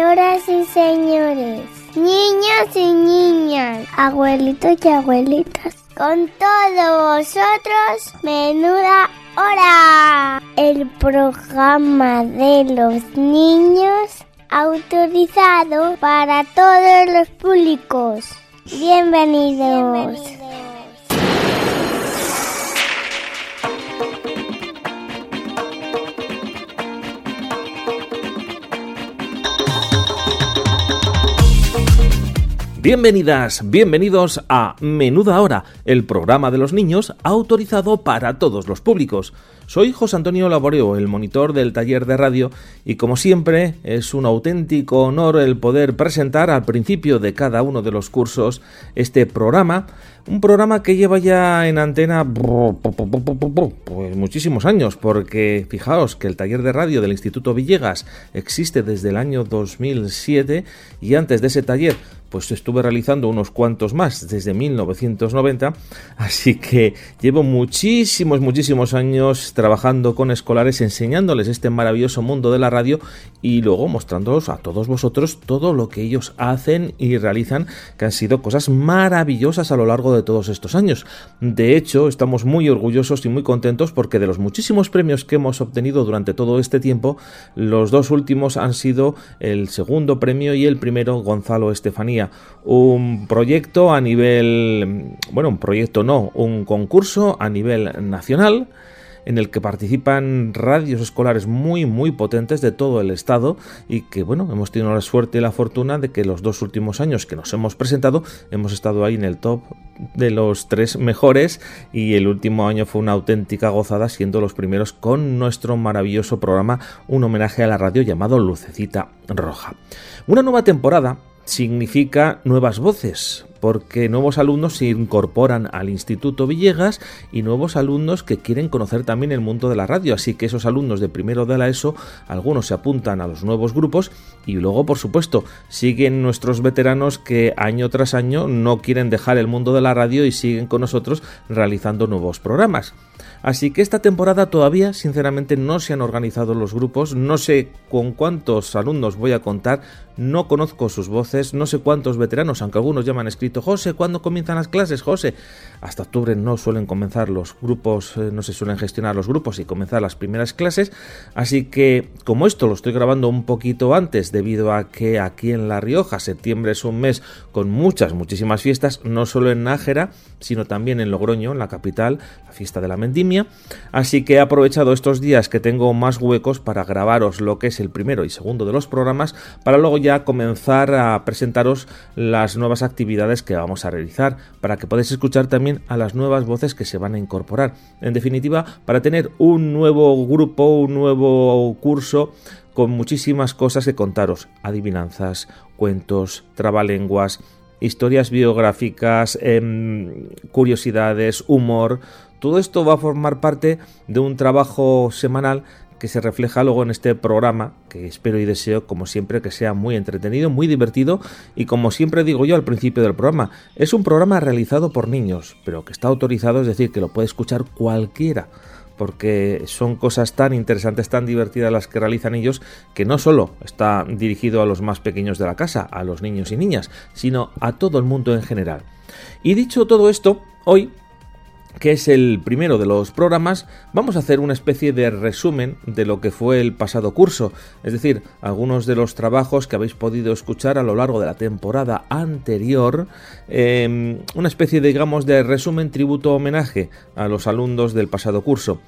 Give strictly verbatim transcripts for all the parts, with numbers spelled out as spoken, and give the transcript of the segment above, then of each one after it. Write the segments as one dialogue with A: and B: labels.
A: Señoras y señores, niños y niñas, abuelitos y abuelitas, con todos vosotros, Menuda Hora, el programa de los niños autorizado para todos los públicos. Bienvenidos. Bienvenidos.
B: Bienvenidas, bienvenidos a Menuda Hora, el programa de los niños autorizado para todos los públicos. Soy José Antonio Laboreo, el monitor del taller de radio, y como siempre es un auténtico honor el poder presentar al principio de cada uno de los cursos este programa, un programa que lleva ya en antena pues muchísimos años, porque fijaos que el taller de radio del Instituto Villegas existe desde el año dos mil siete y antes de ese taller pues estuve realizando unos cuantos más desde mil novecientos noventa, así que llevo muchísimos, muchísimos años trabajando con escolares, enseñándoles este maravilloso mundo de la radio y luego mostrándolos a todos vosotros todo lo que ellos hacen y realizan, que han sido cosas maravillosas a lo largo de todos estos años. De hecho, estamos muy orgullosos y muy contentos porque de los muchísimos premios que hemos obtenido durante todo este tiempo, los dos últimos han sido el segundo premio y el primero Gonzalo Estefanía. Un proyecto a nivel, bueno, un proyecto no, un concurso a nivel nacional en el que participan radios escolares muy muy potentes de todo el estado y que, bueno, hemos tenido la suerte y la fortuna de que los dos últimos años que nos hemos presentado hemos estado ahí en el top de los tres mejores y el último año fue una auténtica gozada, siendo los primeros con nuestro maravilloso programa, un homenaje a la radio llamado Lucecita Roja. Una nueva temporada significa nuevas voces, porque nuevos alumnos se incorporan al Instituto Villegas y nuevos alumnos que quieren conocer también el mundo de la radio, así que esos alumnos de primero de la ESO, algunos se apuntan a los nuevos grupos y luego, por supuesto, siguen nuestros veteranos que año tras año no quieren dejar el mundo de la radio y siguen con nosotros realizando nuevos programas. Así que esta temporada todavía, sinceramente, no se han organizado los grupos, no sé con cuántos alumnos voy a contar, no conozco sus voces, no sé cuántos veteranos, aunque algunos ya me han escrito: José, ¿cuándo comienzan las clases, José? Hasta octubre no suelen comenzar los grupos, eh, no se suelen gestionar los grupos y comenzar las primeras clases, así que como esto lo estoy grabando un poquito antes, debido a que aquí en La Rioja septiembre es un mes con muchas, muchísimas fiestas, no solo en Nájera, sino también en Logroño, en la capital, la fiesta de la Vendimia, así que he aprovechado estos días que tengo más huecos para grabaros lo que es el primero y segundo de los programas, para luego ya comenzar a presentaros las nuevas actividades que vamos a realizar, para que podáis escuchar también a las nuevas voces que se van a incorporar. En definitiva, para tener un nuevo grupo, un nuevo curso con muchísimas cosas que contaros: adivinanzas, cuentos, trabalenguas, historias biográficas, eh, curiosidades, humor. Todo esto va a formar parte de un trabajo semanal que se refleja luego en este programa, que espero y deseo, como siempre, que sea muy entretenido, muy divertido y, como siempre digo yo al principio del programa, es un programa realizado por niños, pero que está autorizado, es decir, que lo puede escuchar cualquiera, porque son cosas tan interesantes, tan divertidas las que realizan ellos, que no solo está dirigido a los más pequeños de la casa, a los niños y niñas, sino a todo el mundo en general. Y dicho todo esto, hoy, que es el primero de los programas, vamos a hacer una especie de resumen de lo que fue el pasado curso, es decir, algunos de los trabajos que habéis podido escuchar a lo largo de la temporada anterior, eh, una especie, digamos, de resumen, tributo, homenaje a los alumnos del pasado curso.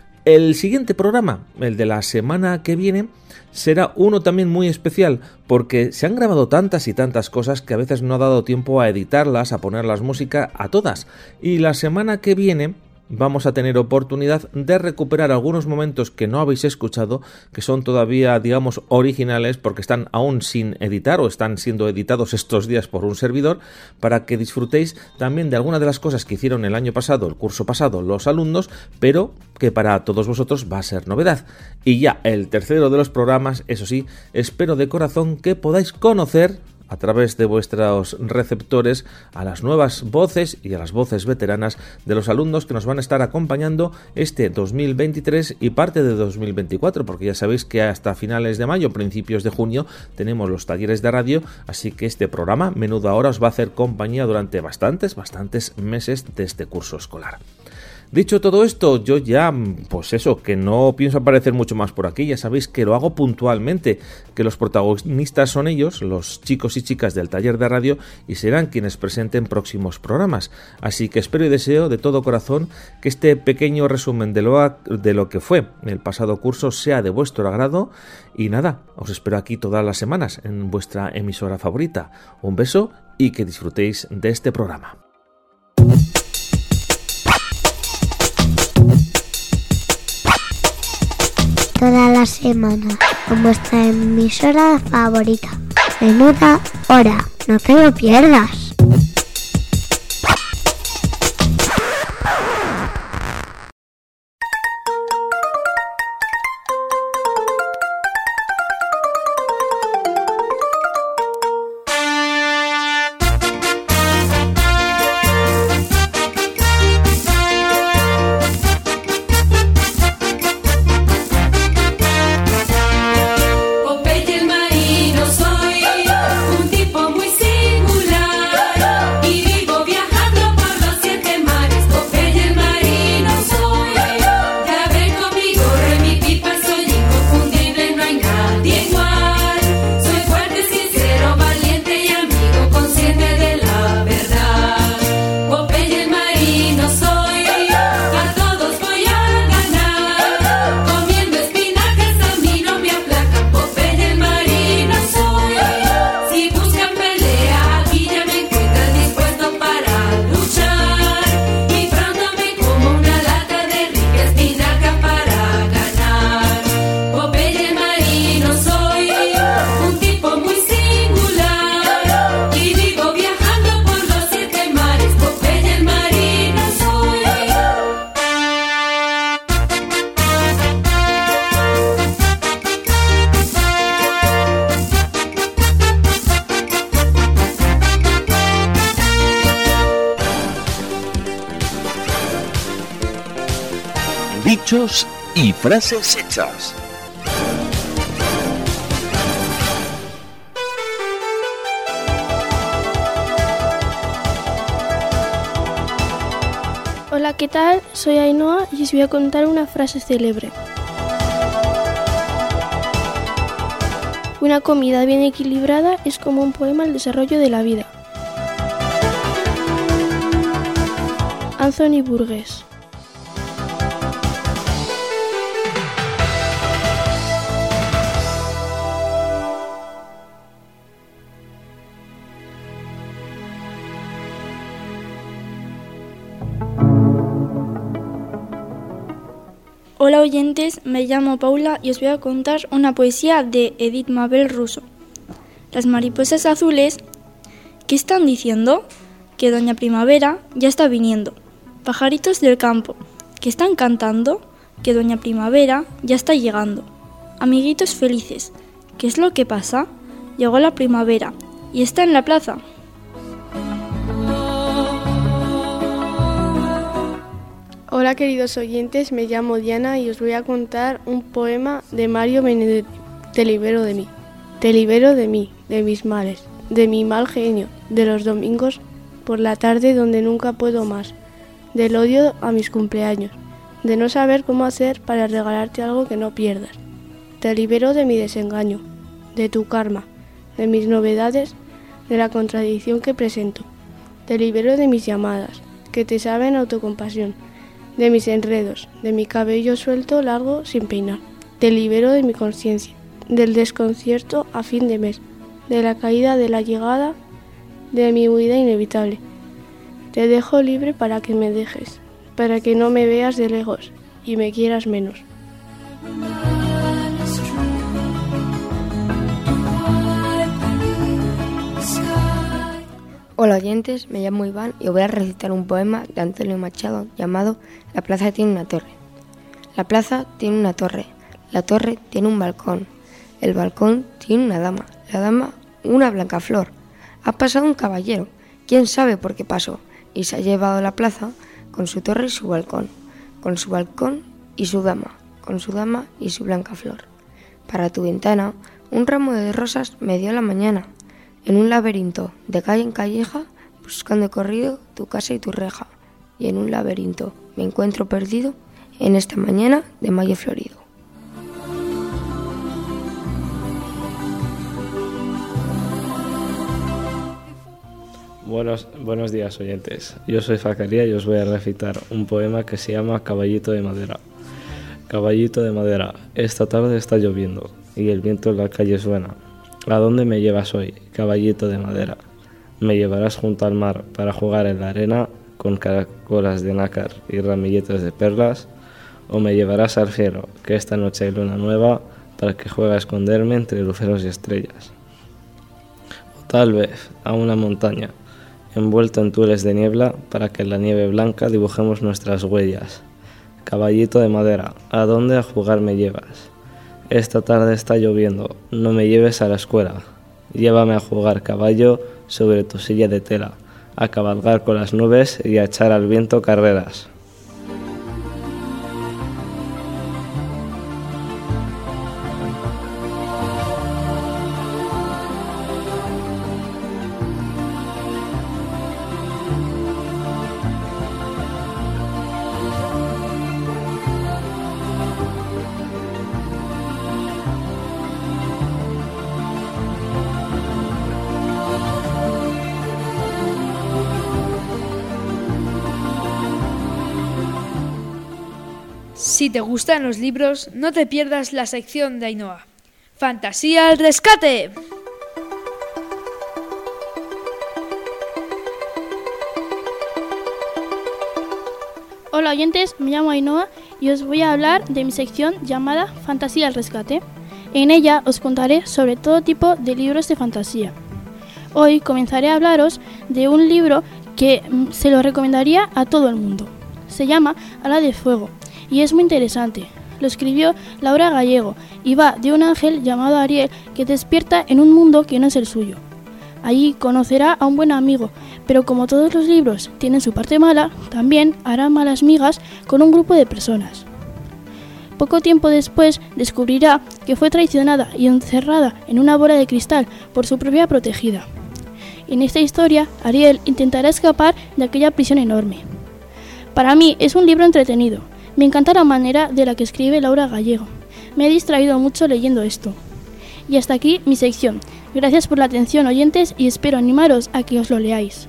B: El siguiente programa, el de la semana que viene, será uno también muy especial, porque se han grabado tantas y tantas cosas que a veces no ha dado tiempo a editarlas, a ponerlas música a todas. Y la semana que viene vamos a tener oportunidad de recuperar algunos momentos que no habéis escuchado, que son todavía, digamos, originales, porque están aún sin editar o están siendo editados estos días por un servidor, para que disfrutéis también de algunas de las cosas que hicieron el año pasado, el curso pasado, los alumnos, pero que para todos vosotros va a ser novedad. Y ya el tercero de los programas, eso sí, espero de corazón que podáis conocer a través de vuestros receptores a las nuevas voces y a las voces veteranas de los alumnos que nos van a estar acompañando este dos mil veintitrés y parte de dos mil veinticuatro, porque ya sabéis que hasta finales de mayo, principios de junio, tenemos los talleres de radio, así que este programa Menuda Hora os va a hacer compañía durante bastantes, bastantes meses de este curso escolar. Dicho todo esto, yo ya, pues eso, que no pienso aparecer mucho más por aquí, ya sabéis que lo hago puntualmente, que los protagonistas son ellos, los chicos y chicas del taller de radio, y serán quienes presenten próximos programas. Así que espero y deseo de todo corazón que este pequeño resumen de lo, de lo que fue el pasado curso sea de vuestro agrado, y nada, os espero aquí todas las semanas en vuestra emisora favorita. Un beso y que disfrutéis de este programa.
A: Toda la semana con vuestra emisora favorita. Menuda Hora, no te lo pierdas.
C: Dichos y frases hechas.
D: Hola, ¿qué tal? Soy Ainhoa y os voy a contar una frase célebre. Una comida bien equilibrada es como un poema al desarrollo de la vida. Anthony Burgess.
E: Hola oyentes, me llamo Paula y os voy a contar una poesía de Edith Mabel Russo. Las mariposas azules, ¿qué están diciendo? Que Doña Primavera ya está viniendo. Pajaritos del campo, ¿qué están cantando? Que Doña Primavera ya está llegando. Amiguitos felices, ¿qué es lo que pasa? Llegó la primavera y está en la plaza.
D: Hola queridos oyentes, me llamo Diana y os voy a contar un poema de Mario Benedetti. Te libero de mí, te libero de mí, de mis males, de mi mal genio, de los domingos por la tarde donde nunca puedo más, del odio a mis cumpleaños, de no saber cómo hacer para regalarte algo que no pierdas. Te libero de mi desengaño, de tu karma, de mis novedades, de la contradicción que presento. Te libero de mis llamadas, que te saben autocompasión, de mis enredos, de mi cabello suelto largo sin peinar. Te libero de mi conciencia, del desconcierto a fin de mes, de la caída de la llegada, de mi huida inevitable. Te dejo libre para que me dejes, para que no me veas de lejos y me quieras menos.
F: Hola oyentes, me llamo Iván y voy a recitar un poema de Antonio Machado llamado La plaza tiene una torre. La plaza tiene una torre, la torre tiene un balcón, el balcón tiene una dama, la dama una blanca flor, Ha pasado un caballero, quién sabe por qué pasó, y se ha llevado la plaza con su torre y su balcón, con su balcón y su dama, con su dama y su blanca flor. Para tu ventana, un ramo de rosas me dio la mañana, en un laberinto, de calle en calleja, buscando corrido tu casa y tu reja, y en un laberinto me encuentro perdido en esta mañana de mayo florido.
G: Buenos, buenos días, oyentes. Yo soy Zacarías y os voy a recitar un poema que se llama Caballito de madera. Caballito de madera, esta tarde está lloviendo y el viento en la calle suena. ¿A dónde me llevas hoy, caballito de madera? ¿Me llevarás junto al mar para jugar en la arena con caracolas de nácar y ramilletes de perlas? ¿O me llevarás al cielo, que esta noche hay luna nueva, para que juegue a esconderme entre luceros y estrellas? O tal vez a una montaña, envuelto en tules de niebla, para que en la nieve blanca dibujemos nuestras huellas. Caballito de madera, ¿a dónde a jugar me llevas? Esta tarde está lloviendo, no me lleves a la escuela. Llévame a jugar caballo sobre tu silla de tela, a cabalgar con las nubes y a echar al viento carreras.
H: Si te gustan los libros, no te pierdas la sección de Ainhoa. ¡Fantasía al rescate!
I: Hola oyentes, me llamo Ainhoa y os voy a hablar de mi sección llamada Fantasía al rescate. En ella os contaré sobre todo tipo de libros de fantasía. Hoy comenzaré a hablaros de un libro que se lo recomendaría a todo el mundo. Se llama Ala de Fuego y es muy interesante. Lo escribió Laura Gallego y va de un ángel llamado Ariel que despierta en un mundo que no es el suyo. Allí conocerá a un buen amigo, pero como todos los libros tienen su parte mala, también hará malas migas con un grupo de personas. Poco tiempo después descubrirá que fue traicionada y encerrada en una bola de cristal por su propia protegida. En esta historia, Ariel intentará escapar de aquella prisión enorme. Para mí es un libro entretenido. Me encanta la manera de la que escribe Laura Gallego. Me he distraído mucho leyendo esto. Y hasta aquí mi sección. Gracias por la atención, oyentes, y espero animaros a que os lo leáis.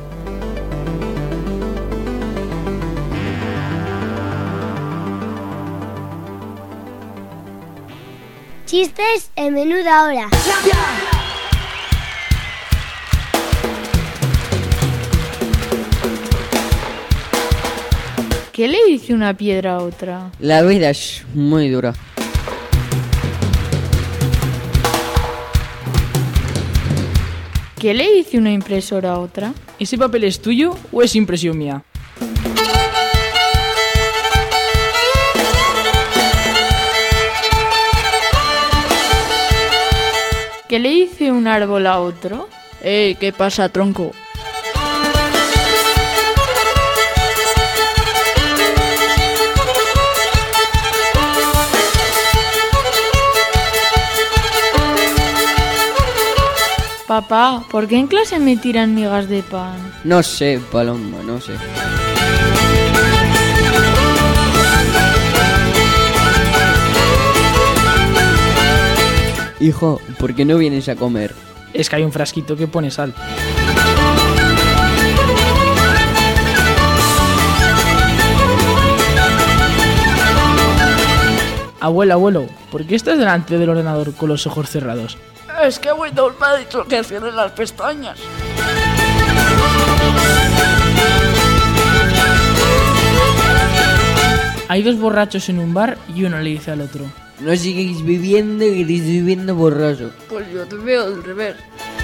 A: Chistes en Menuda Hora.
J: ¿Qué le dice una piedra a otra?
K: La vida es muy dura.
J: ¿Qué le dice una impresora a otra?
L: ¿Ese papel es tuyo o es impresión mía?
J: ¿Qué le dice un árbol a otro?
L: ¡Eh! ¿Qué pasa, tronco?
J: Papá, ¿por qué en clase me tiran migas de pan?
K: No sé, Paloma, no sé. Hijo, ¿por qué no vienes a comer?
L: Es que hay un frasquito que pone sal. Abuelo, abuelo, ¿por qué estás delante del ordenador con los ojos cerrados?
M: Es que Windows me ha dicho que cierre las pestañas.
L: Hay dos borrachos en un bar y uno le dice al otro:
K: no sigues viviendo, que eres viviendo borracho.
M: Pues yo te veo al revés.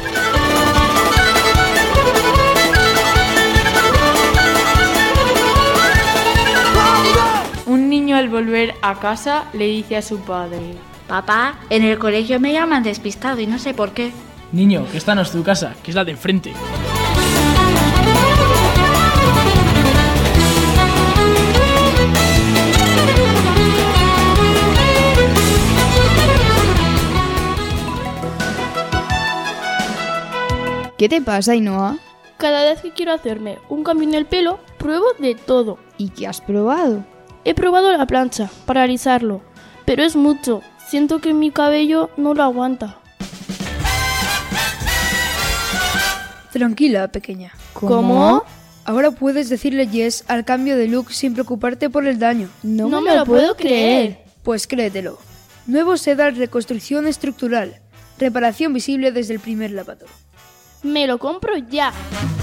J: Un niño al volver a casa le dice a su padre:
N: papá, en el colegio me llaman despistado y no sé por qué.
L: Niño, que esta no es tu casa, que es la de enfrente.
N: ¿Qué te pasa, Ainhoa?
I: Cada vez que quiero hacerme un cambio en el pelo, pruebo de todo.
N: ¿Y qué has probado?
I: He probado la plancha para alisarlo, pero es mucho. Siento que mi cabello no lo aguanta.
H: Tranquila, pequeña.
I: ¿Cómo? ¿Cómo?
H: Ahora puedes decirle yes al cambio de look sin preocuparte por el daño.
I: No, no me, me lo puedo creer.
H: Pues créetelo. Nuevo Sedal Reconstrucción Estructural. Reparación visible desde el primer lavado.
I: Me lo compro ya.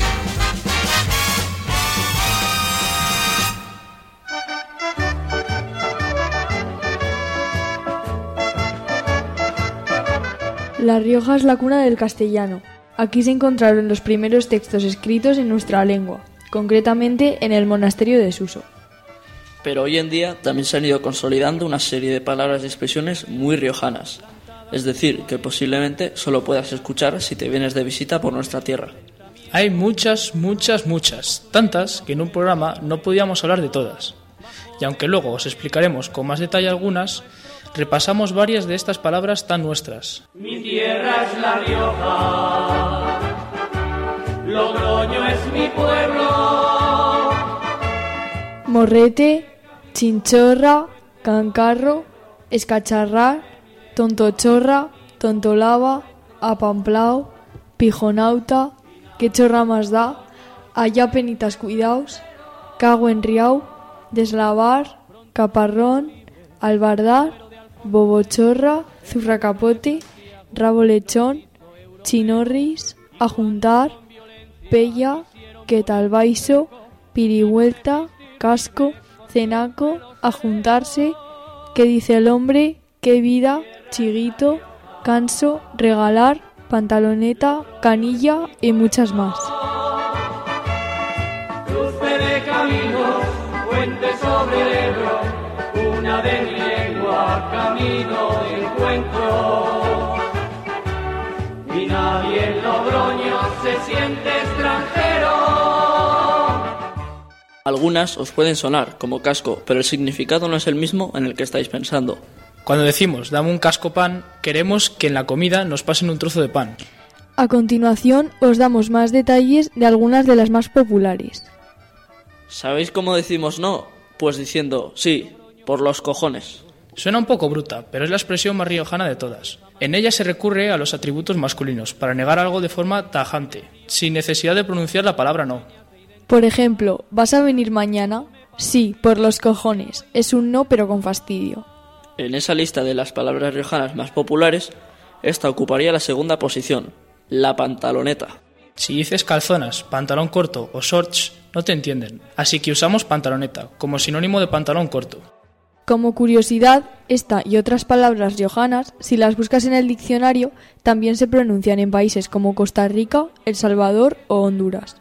J: La Rioja es la cuna del castellano. Aquí se encontraron los primeros textos escritos en nuestra lengua, concretamente en el monasterio de Suso.
O: Pero hoy en día también se han ido consolidando una serie de palabras y expresiones muy riojanas, es decir, que posiblemente solo puedas escuchar si te vienes de visita por nuestra tierra.
L: Hay muchas, muchas, muchas, tantas que en un programa no podíamos hablar de todas. Y aunque luego os explicaremos con más detalle algunas, repasamos varias de estas palabras tan nuestras.
P: Mi tierra es La Rioja, Logroño es mi pueblo.
J: Morrete, chinchorra, cancarro, escacharrar, tontochorra, tontolava, apamplao, pijonauta, que chorra más da, allá penitas cuidaos, cago en riau, deslavar, caparrón, albardar, bobochorra, zurracapote, rabo lechón, chinorris, ajuntar, pella, quetalbaiso, pirihuelta, casco, cenaco, ajuntarse, que dice el hombre, qué vida, chiguito, canso, regalar, pantaloneta, canilla y muchas más.
P: Cruce de caminos, puente sobre el Ebro, una de mi lengua, camino de encuentro. Y nadie en Logroño se siente extranjero.
O: Algunas os pueden sonar como casco, pero el significado no es el mismo en el que estáis pensando.
L: Cuando decimos dame un casco pan, queremos que en la comida nos pasen un trozo de pan.
J: A continuación os damos más detalles de algunas de las más populares.
O: ¿Sabéis cómo decimos no? Pues diciendo sí, por los cojones.
L: Suena un poco bruta, pero es la expresión más riojana de todas. En ella se recurre a los atributos masculinos para negar algo de forma tajante, sin necesidad de pronunciar la palabra no.
J: Por ejemplo, ¿vas a venir mañana? Sí, por los cojones. Es un no pero con fastidio.
O: En esa lista de las palabras riojanas más populares, esta ocuparía la segunda posición, la pantaloneta.
L: Si dices calzonas, pantalón corto o shorts, no te entienden, así que usamos pantaloneta, como sinónimo de pantalón corto.
J: Como curiosidad, esta y otras palabras riojanas, si las buscas en el diccionario, también se pronuncian en países como Costa Rica, El Salvador o Honduras.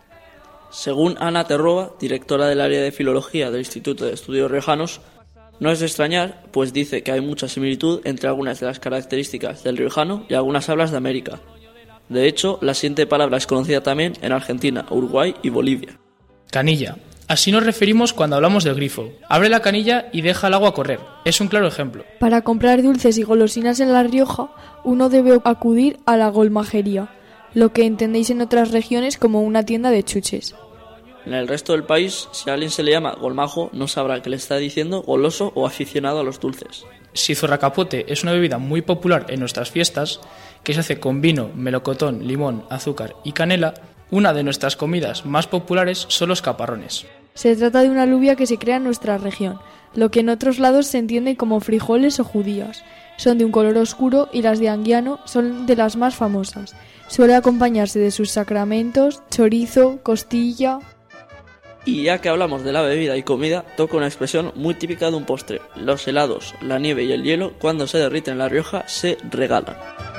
O: Según Ana Terroba, directora del área de Filología del Instituto de Estudios Riojanos, no es de extrañar, pues dice que hay mucha similitud entre algunas de las características del riojano y algunas hablas de América. De hecho, la siguiente palabra es conocida también en Argentina, Uruguay y Bolivia.
L: Canilla. Así nos referimos cuando hablamos del grifo. Abre la canilla y deja el agua correr. Es un claro ejemplo.
J: Para comprar dulces y golosinas en La Rioja, uno debe acudir a la golmajería, lo que entendéis en otras regiones como una tienda de chuches.
O: En el resto del país, si a alguien se le llama golmajo, no sabrá que le está diciendo goloso o aficionado a los dulces.
L: Si zurracapote es una bebida muy popular en nuestras fiestas, que se hace con vino, melocotón, limón, azúcar y canela, una de nuestras comidas más populares son los caparrones.
J: Se trata de una alubia que se crea en nuestra región, lo que en otros lados se entiende como frijoles o judías. Son de un color oscuro y las de Anguiano son de las más famosas. Suele acompañarse de sus sacramentos, chorizo, costilla.
O: Y ya que hablamos de la bebida y comida, toca una expresión muy típica de un postre. Los helados, la nieve y el hielo, cuando se derriten en La Rioja, se regalan.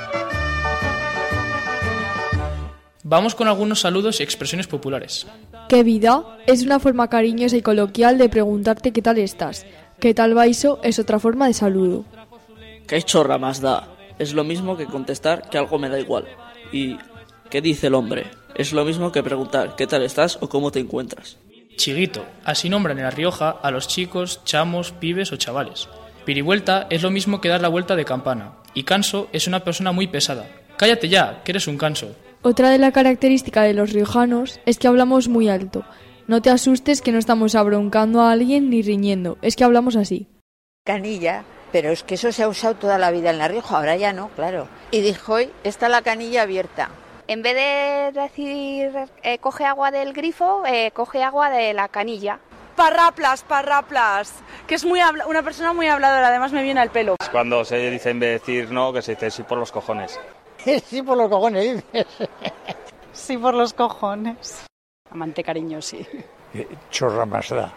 L: Vamos con algunos saludos y expresiones populares.
J: ¿Qué vida? Es una forma cariñosa y coloquial de preguntarte qué tal estás. ¿Qué tal vaiso? Es otra forma de saludo.
O: ¿Qué chorra más da? Es lo mismo que contestar que algo me da igual. ¿Y qué dice el hombre? Es lo mismo que preguntar ¿qué tal estás o cómo te encuentras?
L: Chiguito, así nombran en La Rioja a los chicos, chamos, pibes o chavales. Pirivuelta es lo mismo que dar la vuelta de campana. Y canso es una persona muy pesada. Cállate ya, que eres un canso.
J: Otra de las características de los riojanos es que hablamos muy alto. No te asustes que no estamos abroncando a alguien ni riñendo, es que hablamos así.
Q: Canilla, pero es que eso se ha usado toda la vida en La Rioja, ahora ya no, claro. Y dijo, hoy está la canilla abierta.
R: En vez de decir eh, coge agua del grifo, eh, coge agua de la canilla.
S: Parraplas, parraplas, que es muy habla- una persona muy habladora, además me viene al pelo.
T: Cuando se dice en vez de decir no, que se dice sí por los cojones.
U: Sí por los cojones, dices.
S: Sí, por los cojones. Amante cariño, sí.
U: Chorra más da.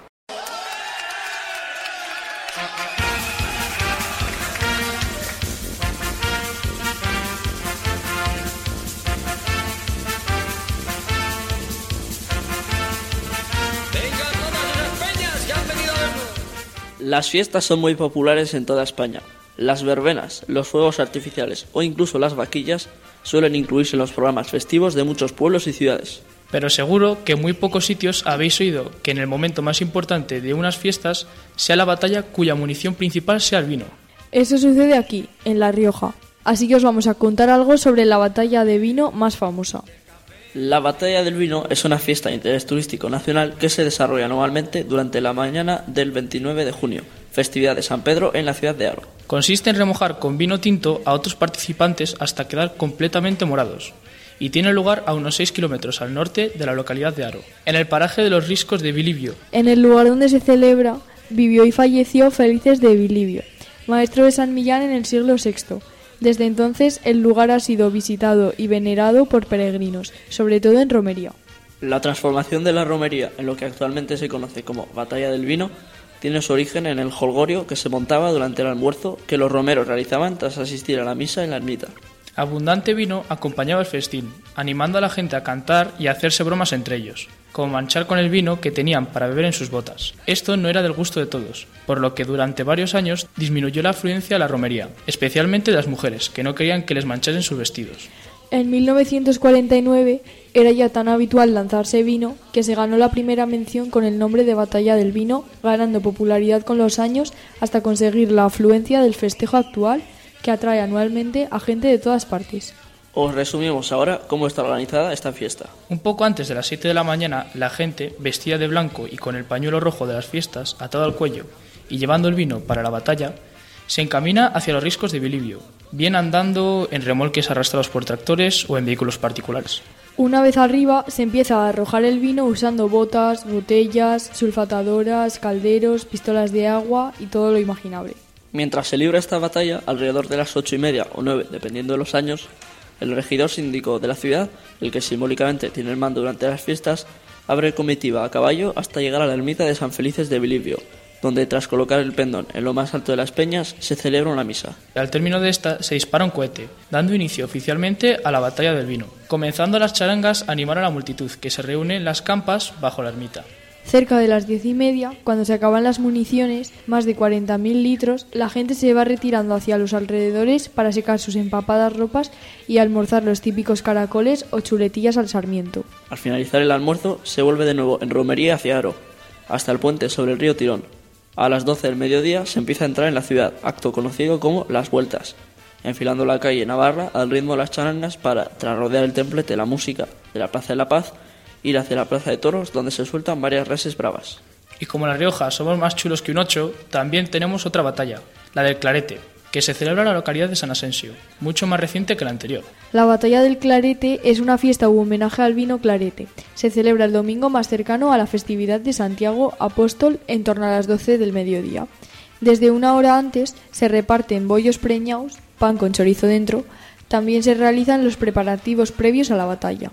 O: Las fiestas son muy populares en toda España. Las verbenas, los fuegos artificiales o incluso las vaquillas suelen incluirse en los programas festivos de muchos pueblos y ciudades.
L: Pero seguro que en muy pocos sitios habéis oído que en el momento más importante de unas fiestas sea la batalla cuya munición principal sea el vino.
J: Eso sucede aquí, en La Rioja. Así que os vamos a contar algo sobre la batalla de vino más famosa.
O: La Batalla del Vino es una fiesta de interés turístico nacional que se desarrolla anualmente durante la mañana del veintinueve de junio, festividad de San Pedro en la ciudad de Haro.
L: Consiste en remojar con vino tinto a otros participantes hasta quedar completamente morados, y tiene lugar a unos seis kilómetros al norte de la localidad de Haro, en el paraje de los Riscos de Bilibio.
J: En el lugar donde se celebra, vivió y falleció Felices de Bilibio, maestro de San Millán en el siglo sexto. Desde entonces el lugar ha sido visitado y venerado por peregrinos, sobre todo en romería.
O: La transformación de la romería en lo que actualmente se conoce como Batalla del Vino tiene su origen en el jolgorio que se montaba durante el almuerzo que los romeros realizaban tras asistir a la misa en la ermita.
L: Abundante vino acompañaba el festín, animando a la gente a cantar y a hacerse bromas entre ellos, como manchar con el vino que tenían para beber en sus botas. Esto no era del gusto de todos, por lo que durante varios años disminuyó la afluencia a la romería, especialmente de las mujeres, que no querían que les manchasen sus vestidos.
J: En mil novecientos cuarenta y nueve era ya tan habitual lanzarse vino que se ganó la primera mención con el nombre de Batalla del Vino, ganando popularidad con los años hasta conseguir la afluencia del festejo actual, que atrae anualmente a gente de todas partes.
O: Os resumimos ahora cómo está organizada esta fiesta.
L: Un poco antes de las siete de la mañana, la gente, vestida de blanco y con el pañuelo rojo de las fiestas atado al cuello y llevando el vino para la batalla, se encamina hacia los Riscos de Bilibio, bien andando en remolques arrastrados por tractores o en vehículos particulares.
J: Una vez arriba, se empieza a arrojar el vino usando botas, botellas, sulfatadoras, calderos, pistolas de agua y todo lo imaginable.
O: Mientras se libra esta batalla, alrededor de las ocho y media o nueve, dependiendo de los años, el regidor síndico de la ciudad, el que simbólicamente tiene el mando durante las fiestas, abre comitiva a caballo hasta llegar a la ermita de San Felices de Bilibio, donde tras colocar el pendón en lo más alto de las peñas se celebra una misa.
L: Al término de esta se dispara un cohete, dando inicio oficialmente a la batalla del vino, comenzando las charangas a animar a la multitud que se reúne en las campas bajo la ermita.
J: Cerca de las diez y media, cuando se acaban las municiones, más de cuarenta mil litros, la gente se va retirando hacia los alrededores para secar sus empapadas ropas y almorzar los típicos caracoles o chuletillas al sarmiento.
O: Al finalizar el almuerzo, se vuelve de nuevo en romería hacia Haro, hasta el puente sobre el río Tirón. A las doce del mediodía se empieza a entrar en la ciudad, acto conocido como Las Vueltas, enfilando la calle Navarra al ritmo de las charangas para, tras rodear el templete de la música de la Plaza de la Paz, ir hacia la Plaza de Toros, donde se sueltan varias reses bravas.
L: Y como en La Rioja somos más chulos que un ocho, también tenemos otra batalla, la del Clarete, que se celebra en la localidad de San Asensio, mucho más reciente que la anterior.
J: La batalla del Clarete es una fiesta u homenaje al vino Clarete. Se celebra el domingo más cercano a la festividad de Santiago Apóstol en torno a las doce del mediodía. Desde una hora antes se reparten bollos preñados, pan con chorizo dentro. También se realizan los preparativos previos a la batalla.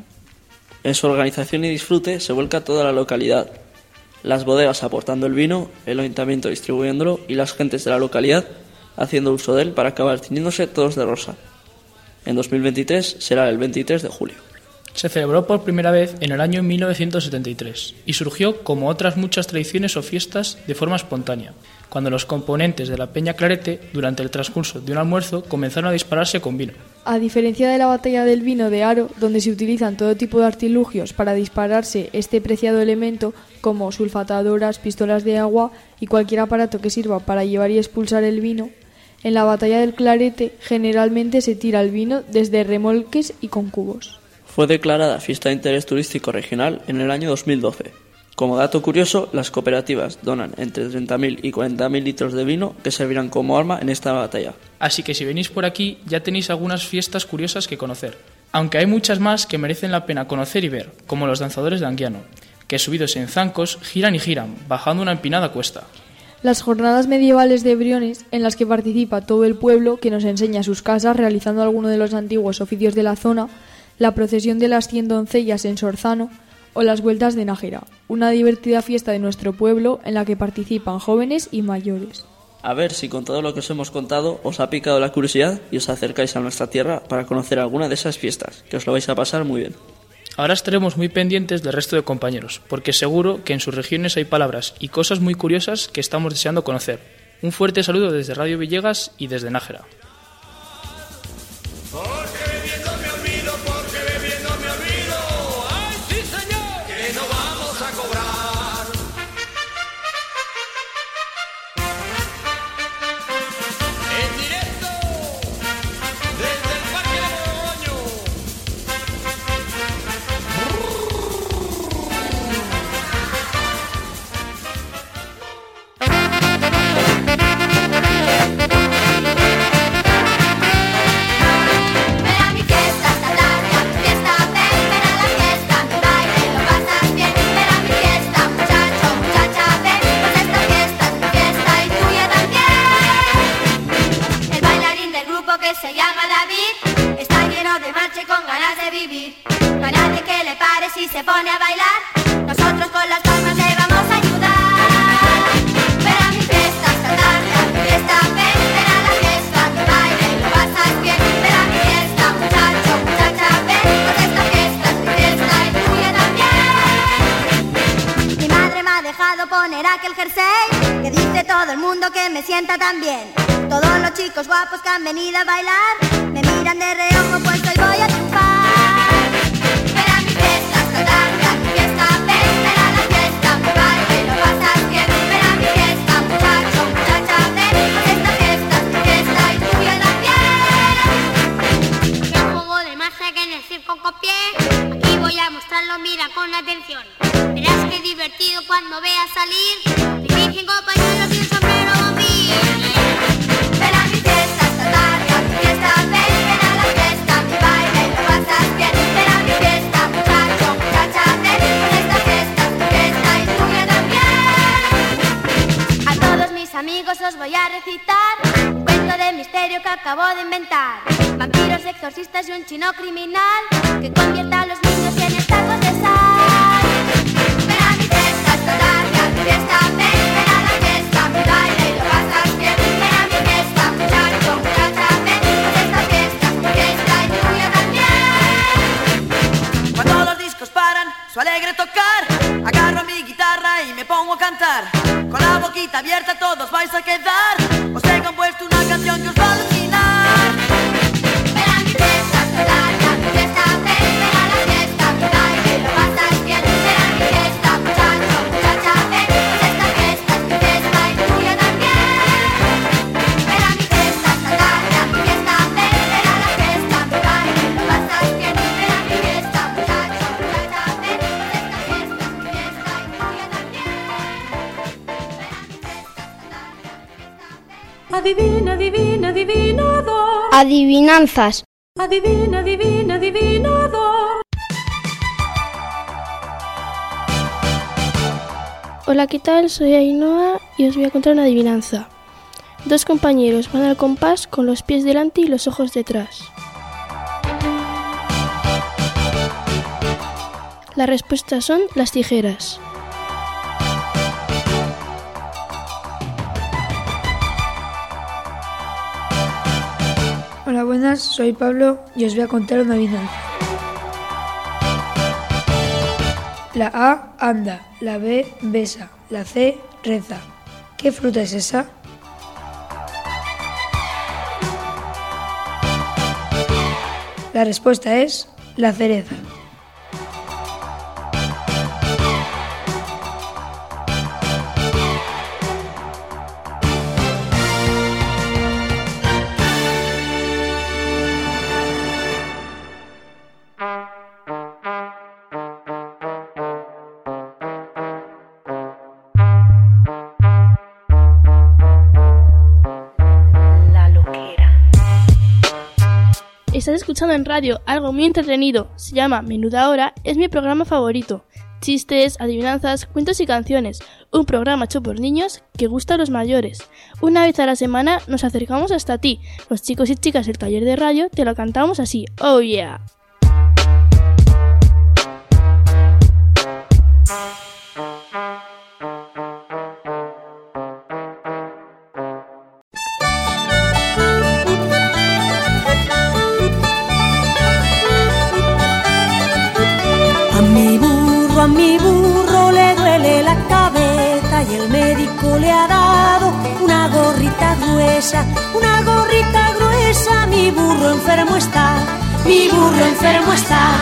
O: En su organización y disfrute se vuelca toda la localidad. Las bodegas aportando el vino, el ayuntamiento distribuyéndolo y las gentes de la localidad haciendo uso de él para acabar tiñéndose todos de rosa. En dos mil veintitrés será el veintitrés de julio.
L: Se celebró por primera vez en el año mil novecientos setenta y tres y surgió, como otras muchas tradiciones o fiestas, de forma espontánea, cuando los componentes de la Peña Clarete, durante el transcurso de un almuerzo, comenzaron a dispararse con vino.
J: A diferencia de la batalla del vino de Haro, donde se utilizan todo tipo de artilugios para dispararse este preciado elemento, como sulfatadoras, pistolas de agua y cualquier aparato que sirva para llevar y expulsar el vino, en la batalla del Clarete generalmente se tira el vino desde remolques y con cubos.
O: Fue declarada fiesta de interés turístico regional en el año dos mil doce. Como dato curioso, las cooperativas donan entre treinta mil y cuarenta mil litros de vino que servirán como arma en esta batalla.
L: Así que si venís por aquí ya tenéis algunas fiestas curiosas que conocer. Aunque hay muchas más que merecen la pena conocer y ver, como los danzadores de Anguiano, que subidos en zancos giran y giran, bajando una empinada cuesta.
J: Las jornadas medievales de Briones, en las que participa todo el pueblo, que nos enseña sus casas realizando alguno de los antiguos oficios de la zona, la procesión de las cien doncellas en Sorzano o las vueltas de Nájera, una divertida fiesta de nuestro pueblo en la que participan jóvenes y mayores.
O: A ver si con todo lo que os hemos contado os ha picado la curiosidad y os acercáis a nuestra tierra para conocer alguna de esas fiestas, que os lo vais a pasar muy bien.
L: Ahora estaremos muy pendientes del resto de compañeros, porque seguro que en sus regiones hay palabras y cosas muy curiosas que estamos deseando conocer. Un fuerte saludo desde Radio Villegas y desde Nájera.
B: Se llama David, está lleno de marcha y con ganas de vivir. No hay nadie que le pare si se pone a bailar. Nosotros con las palmas le vamos a ayudar. Ven a mi fiesta, esta tarde a mi fiesta, ven, ven a la fiesta, que baile y lo pasas bien. Ven a mi fiesta, muchacho, muchacha, ven, pues esta fiesta es mi fiesta y tuya también. Mi madre me ha dejado poner aquel jersey que dice todo el mundo que me sienta tan bien. Todos los chicos guapos que han venido a bailar me miran de reojo, pues hoy voy a triunfar. Ven a mi fiesta, esta tarde a mi fiesta, ven, ven a la fiesta, me baile y lo pasas bien. Ven a mi fiesta, muchacho, muchacha, ven, pues esta fiesta es mi fiesta y tuya también.
V: Yo juego de magia que en el circo copié, aquí voy a mostrarlo, mira con atención. Verás que divertido cuando veas salir difícil compañeros y un sombrero bombín. Ven a mi fiesta, esta tarde a mi fiesta, ven, ven a la fiesta, mi baile y lo pasas bien. Ven a mi fiesta, muchacho, muchacha, ven, pues esta fiesta es mi fiesta y tuya también. A todos mis amigos os voy a recitar un cuento de misterio que acabo de inventar. Vampiros, exorcistas y un chino criminal que convierta a los niños en estatuas de sal. Ven a mi fiesta, esta tarde a mi fiesta, ven, ven a la fiesta, mi baile y lo pasas bien. Ven a mi fiesta, muchacho, muchacha, ven, pues esta fiesta es mi fiesta y tuya también.
W: Cuando los discos paran, su alegre tocar, agarro mi guitarra y me pongo a cantar. Con la boquita abierta todos vais a quedar, os he compuesto una canción que os va a alucinar.
B: Ven a mi fiesta, esta tarde a mi fiesta, ven, ven a la fiesta, mi baile y lo pasas bien. Ven a mi fiesta, muchacho, muchacha, ven, pues esta fiesta es mi fiesta y tuya también. Ven a mi fiesta, esta tarde a mi fiesta, ven, ven a la fiesta, mi baile y lo pasas bien. Ven a mi fiesta, muchacho, muchacha, ven, pues esta fiesta es mi fiesta y tuya también.
P: Adivina, adivina, adivinador.
A: Adivinanzas.
P: Adivina, adivina, adivinador.
D: Hola, ¿qué tal? Soy Ainhoa y os voy a contar una adivinanza. Dos compañeros van al compás con los pies delante y los ojos detrás. La respuesta son las tijeras.
X: Hola, buenas, soy Pablo y os voy a contar una adivinanza.
C: La A, anda. La B, besa. La C, reza. ¿Qué fruta es esa? La respuesta es la cereza.
I: Estás escuchando en radio algo muy entretenido, se llama Menuda Hora, es mi programa favorito. Chistes, adivinanzas, cuentos y canciones, un programa hecho por niños que gusta a los mayores. Una vez a la semana nos acercamos hasta ti, los chicos y chicas del taller de radio te lo cantamos así, oh yeah.
E: A mi burro le duele la cabeza y el médico le ha dado una gorrita gruesa, una gorrita gruesa. Mi burro enfermo está, mi burro enfermo está.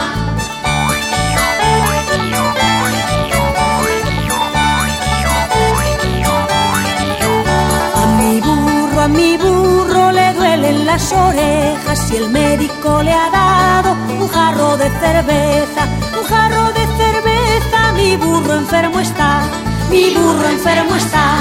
E: A mi burro, a mi burro le duelen las orejas y el médico le ha dado un jarro de cerveza, un jarro de cerveza. Mi burro enfermo está, mi burro enfermo está.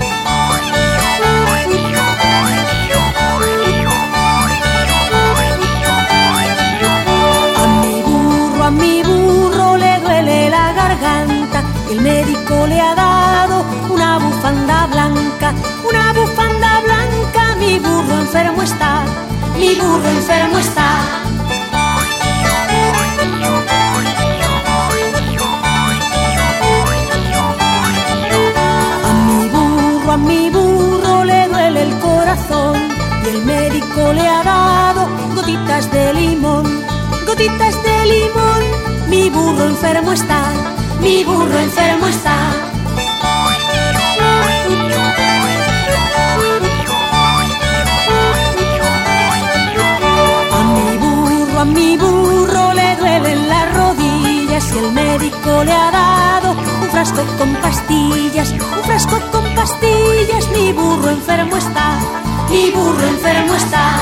E: A mi burro, a mi burro le duele la garganta. El médico le ha dado una bufanda blanca, una bufanda blanca. Mi burro enfermo está, mi burro enfermo está. A mi burro le duele el corazón y el médico le ha dado gotitas de limón, gotitas de limón. Mi burro enfermo está, mi burro enfermo está. A mi burro, a mi burro le duelen las rodillas y el médico le ha dado un frasco con pastillas, un frasco con pastillas. Mi burro enfermo está, mi burro enfermo está.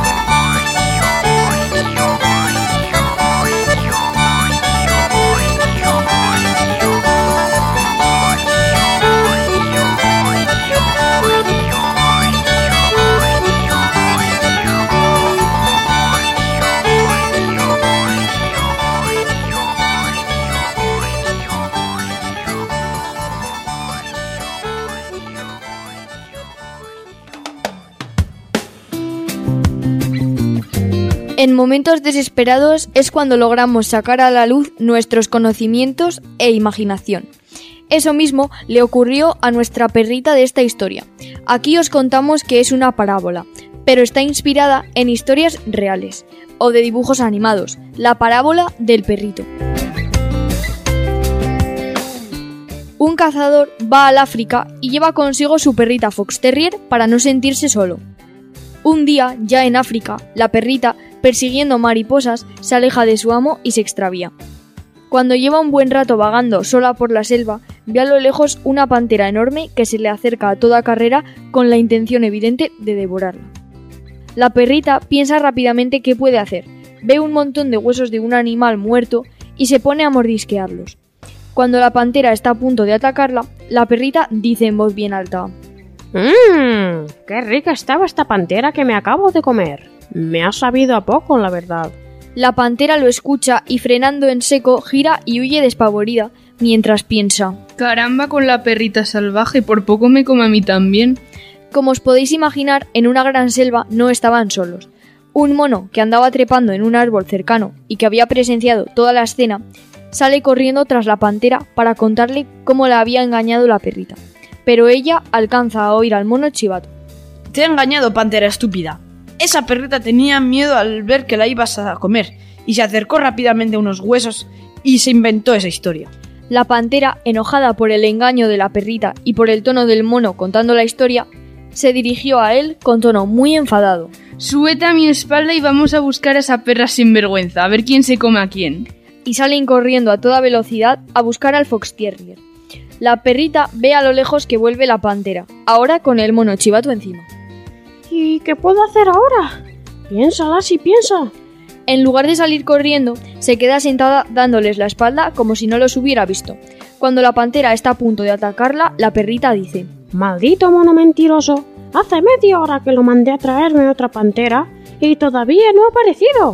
N: En momentos desesperados es cuando logramos sacar a la luz nuestros conocimientos e imaginación. Eso mismo le ocurrió a nuestra perrita de esta historia. Aquí os contamos que es una parábola, pero está inspirada en historias reales o de dibujos animados, la parábola del perrito. Un cazador va al África y lleva consigo su perrita Fox Terrier para no sentirse solo. Un día, ya en África, la perrita, persiguiendo mariposas, se aleja de su amo y se extravía. Cuando lleva un buen rato vagando sola por la selva, ve a lo lejos una pantera enorme que se le acerca a toda carrera con la intención evidente de devorarla. La perrita piensa rápidamente qué puede hacer, ve un montón de huesos de un animal muerto y se pone a mordisquearlos. Cuando la pantera está a punto de atacarla, la perrita dice en voz bien alta:
F: ¡Mmm! ¡Qué rica estaba esta pantera que me acabo de comer! Me ha sabido a poco, la verdad.
N: La pantera lo escucha y frenando en seco gira y huye despavorida, mientras piensa:
X: ¡Caramba con la perrita salvaje! Por poco me come a mí también.
N: Como os podéis imaginar, en una gran selva no estaban solos. Un mono que andaba trepando en un árbol cercano y que había presenciado toda la escena, sale corriendo tras la pantera para contarle cómo la había engañado la perrita. Pero ella alcanza a oír al mono chivato:
Y: Te he engañado, pantera estúpida. Esa perrita tenía miedo al ver que la ibas a comer y se acercó rápidamente a unos huesos y se inventó esa historia.
N: La pantera, enojada por el engaño de la perrita y por el tono del mono contando la historia, se dirigió a él con tono muy enfadado.
X: Súbete a mi espalda y vamos a buscar a esa perra sinvergüenza, a ver quién se come a quién.
N: Y salen corriendo a toda velocidad a buscar al Fox Terrier. La perrita ve a lo lejos que vuelve la pantera, ahora con el mono chivato encima.
F: ¿Y qué puedo hacer ahora? Piénsala si piensa.
N: En lugar de salir corriendo, se queda sentada dándoles la espalda como si no los hubiera visto. Cuando la pantera está a punto de atacarla, la perrita dice:
F: ¡Maldito mono mentiroso! Hace media hora que lo mandé a traerme otra pantera y todavía no ha aparecido.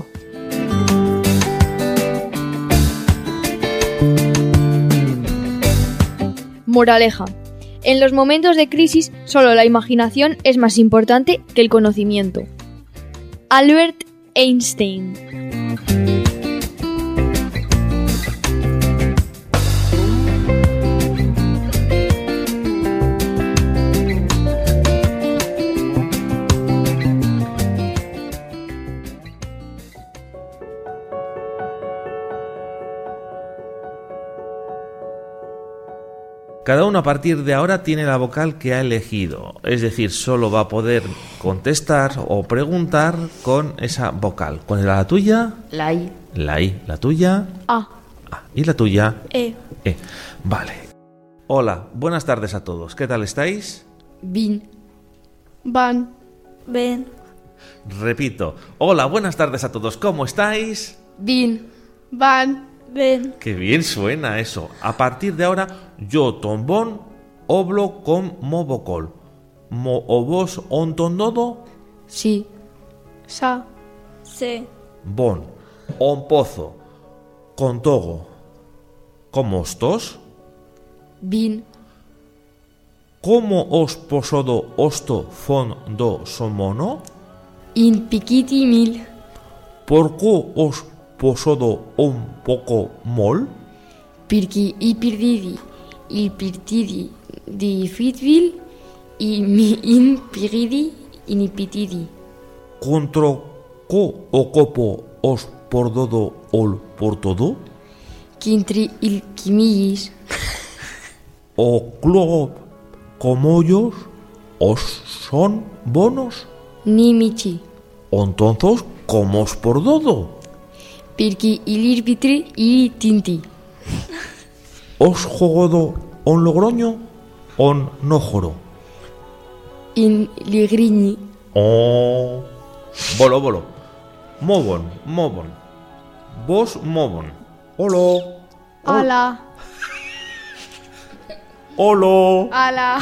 N: Moraleja. En los momentos de crisis, solo la imaginación es más importante que el conocimiento. Albert Einstein.
G: Cada uno a partir de ahora tiene la vocal que ha elegido, es decir, solo va a poder contestar o preguntar con esa vocal. ¿Cuál era la tuya?
H: La I.
G: La I. ¿La tuya?
I: A.
G: A. ¿Y la tuya?
I: E.
G: E. Vale. Hola, buenas tardes a todos. ¿Qué tal estáis?
H: Bin.
I: Van. Ben.
G: Repito. Hola, buenas tardes a todos. ¿Cómo estáis?
H: Bin.
I: Van. Ben.
G: Qué bien suena eso. A partir de ahora, yo tombón oblo con mo vocal. Mo o vos ontondodo.
H: Sí.
I: Sa. Se.
G: Bon. On pozo. Con togo. ¿Cómo estos?
H: Bin.
G: ¿Cómo os posodo osto fon do somono?
H: In piquiti mil.
G: ¿Por qué os posodo un poco mol?
H: Pirki i pirdidi. Il pirtidi di fitvil. I mi in piridi inipitidi.
G: ¿Contro co o copo os por dodo ol por todo?
H: Quintri il quimillis.
G: ¿O clo como ellos os son bonos?
H: Ni michi.
G: Entonces, ¿cómo os por dodo?
H: Pirki ilir vitri i tinti.
G: ¿Os jogodo on logroño on no joro?
H: In ligriñi.
G: Oh. Bolo, bolo. Mobon, mobon. Vos mobon. Olo.
I: Ala.
G: Olo.
I: Ala.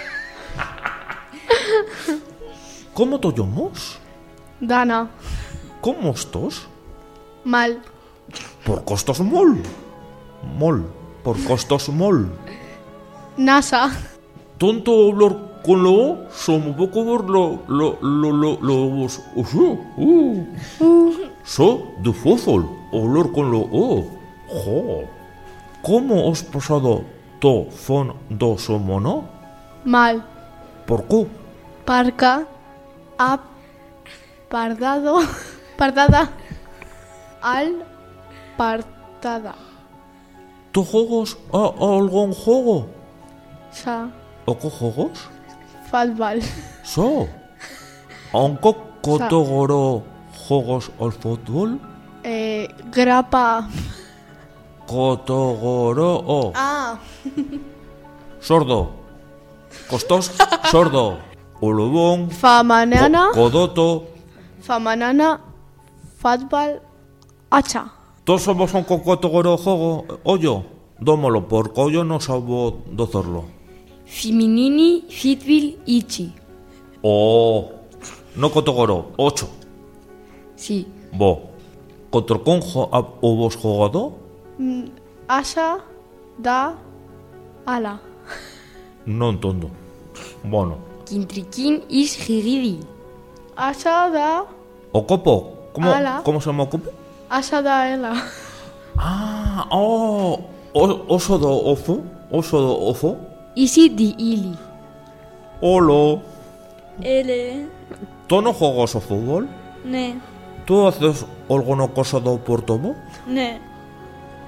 G: ¿Cómo te llamas?
I: Dana.
G: ¿Cómo estás?
I: Mal.
G: Por costos mol. Mol. Por costos mol.
I: Nasa.
G: Tonto hablar con lo O, somos poco ver lo lo lo lo lo vos. Oso. Uh. So de fósfol. Hablar con lo O. Jo. ¿Cómo os pasado to fon do somono?
I: Mal.
G: ¿Por qué?
I: Parca. A. Pardado. Pardada. Al. Partada.
G: ¿Tú juegos a, a algún juego?
I: Sa.
G: ¿O qué juegos?
I: Fútbol.
G: So. ¿Aunque cotogoro juegos al fútbol?
I: Eh. Grapa.
G: Cotogoro o.
I: Ah.
G: Sordo. Costos. Sordo. Ulubón.
I: Famanana.
G: Codoto.
I: Famanana. Fútbol. Hacha.
G: Todos somos un cotogoro juego. Oyo. Dómolo, porque yo no sabo dozorlo.
H: Fiminini fitvil ichi.
G: Oh. No cotogoro. Ocho.
H: Sí.
G: Bo. ¿Cotorconjo o vos jugado?
I: Asa. Da. Ala.
G: No entiendo. Bueno.
H: Quintriquín is giridi.
I: Asa da.
G: ¿O copo? ¿Cómo,
I: Ala.
G: ¿Cómo se llama copo?
I: Asa da ela.
G: Ah, oh. O, oso do ofo. Oso do ofo.
H: Isi di ili.
G: Olo.
I: L.
G: ¿Tú no juegas a fútbol?
I: Ne.
G: ¿Tú haces alguna cosa do por todo?
I: Ne.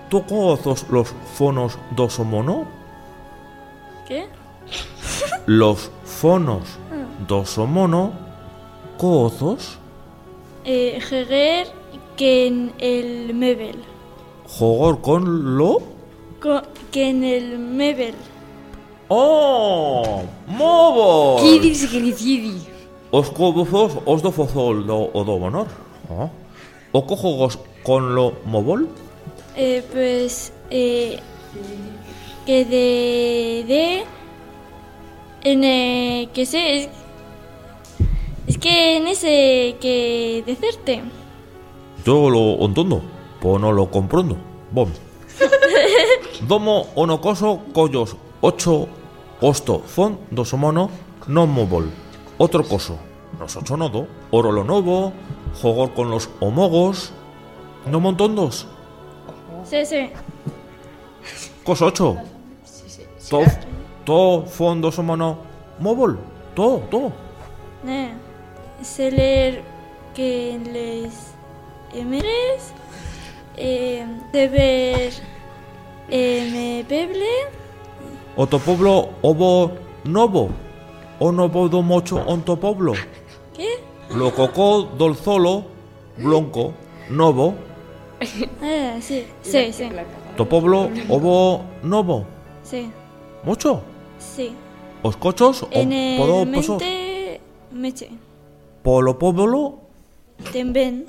G: ¿Tú conoces los fonos do somono?
I: ¿Qué?
G: Los fonos do somono, ¿conoces?
I: Eh, Heger que en el Mebel.
G: ¿Jugar con lo?
I: Co- que en el Mebel.
G: ¡Oh! ¡Móvil!
H: Kidi siglicidi.
G: Os cobuzos os do fozol do o do honor. Oh. O co jogos con lo móvil?
I: Eh, pues eh, que de de en eh, que sé es, es que en ese que decerte.
G: Yo lo entiendo, pues no lo comprendo. Bom. Domo ono coso collos ocho osto fon do somono non móvil. Otro coso. Los ocho nodo, oro lo novo, jugar con los homogos. No montón dos.
I: Sí, sí.
G: Cos ocho. To, to fondo somono móvil. Todo, todo.
I: Eh, sé leer que les emeres eh, de ver eh, me peble
G: Oto pueblo obo novo. O novo do mocho onto pueblo.
I: ¿qué?
G: Lo cocó dol zolo, blanco, novo.
I: Ah, sí, sí, sí,
G: To pueblo obo novo.
I: sí,
G: Mucho.
I: sí.
G: Os cochos o
I: En el
G: podo poso.
I: mente meche
G: Polo pueblo.
I: también.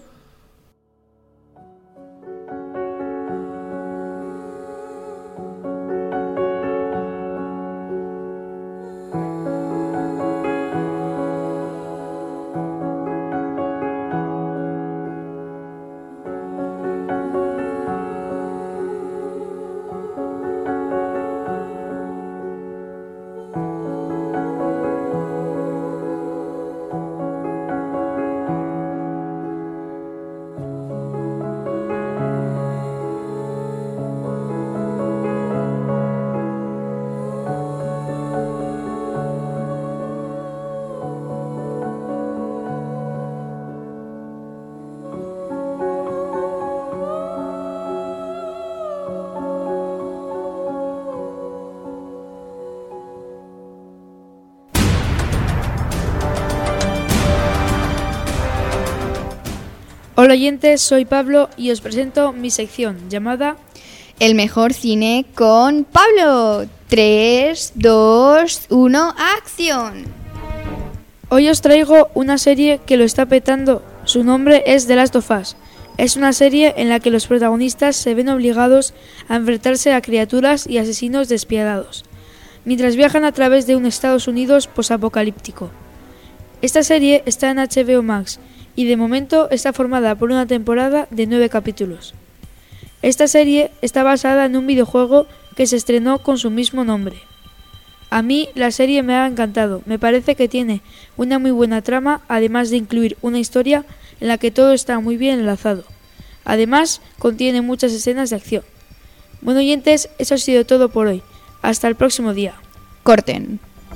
J: Hola oyentes, soy Pablo y os presento mi sección llamada
H: El mejor cine con Pablo. tres, dos, uno, acción.
J: Hoy os traigo una serie que lo está petando. Su nombre es The Last of Us. Es una serie en la que los protagonistas se ven obligados a enfrentarse a criaturas y asesinos despiadados, mientras viajan a través de un Estados Unidos posapocalíptico. Esta serie está en H B O Max y de momento está formada por una temporada de nueve capítulos. Esta serie está basada en un videojuego que se estrenó con su mismo nombre. A mí la serie me ha encantado, me parece que tiene una muy buena trama, además de incluir una historia en la que todo está muy bien enlazado. Además, contiene muchas escenas de acción. Bueno oyentes, eso ha sido todo por hoy. Hasta el próximo día.
H: Corten.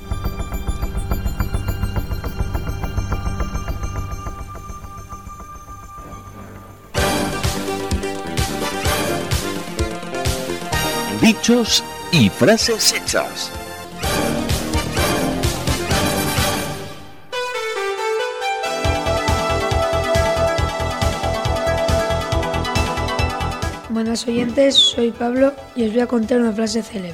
K: Dichos y frases hechas.
C: Buenas oyentes, soy Pablo y os voy a contar una frase célebre.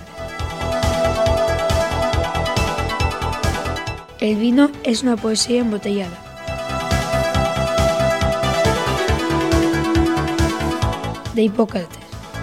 C: El vino es una poesía embotellada. De Hipócrates.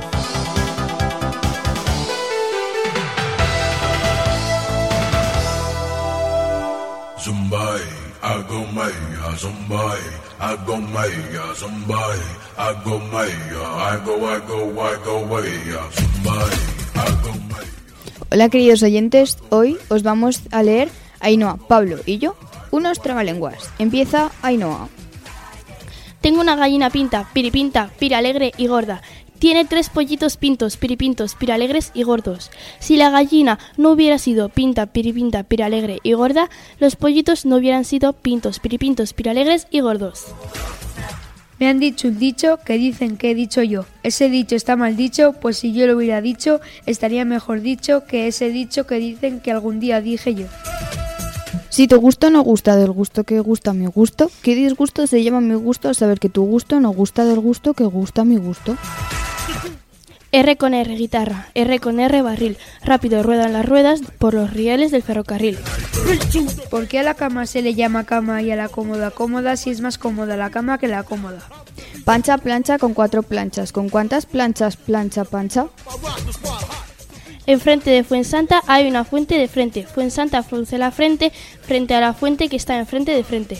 M: Zumbai, agomaya, zumbai, agomaya, zumbai, agomaya, I go, I go, I go, waya, zumbai, agomaya.
H: Hola queridos oyentes, hoy os vamos a leer Ainhoa, Pablo y yo, unos trabalenguas. Empieza Ainhoa.
I: Tengo una gallina pinta, piripinta, piralegre y gorda. Tiene tres pollitos pintos, piripintos, piralegres y gordos. Si la gallina no hubiera sido pinta, piripinta, piralegre y gorda, los pollitos no hubieran sido pintos, piripintos, piralegres y gordos.
C: Me han dicho un dicho que dicen que he dicho yo. Ese dicho está mal dicho, pues si yo lo hubiera dicho, estaría mejor dicho que ese dicho que dicen que algún día dije yo.
H: Si tu gusto no gusta del gusto que gusta mi gusto, ¿qué disgusto se llama mi gusto al saber que tu gusto no gusta del gusto que gusta mi gusto?
I: R con R, guitarra. R con R, barril. Rápido ruedan las ruedas por los rieles del ferrocarril.
C: ¿Por qué a la cama se le llama cama y a la cómoda cómoda si es más cómoda la cama que la cómoda?
H: Pancha plancha con cuatro planchas. ¿Con cuántas planchas plancha pancha?
I: Enfrente de Fuensanta hay una fuente de frente. Fuensanta frunce la frente frente a la fuente que está enfrente de frente.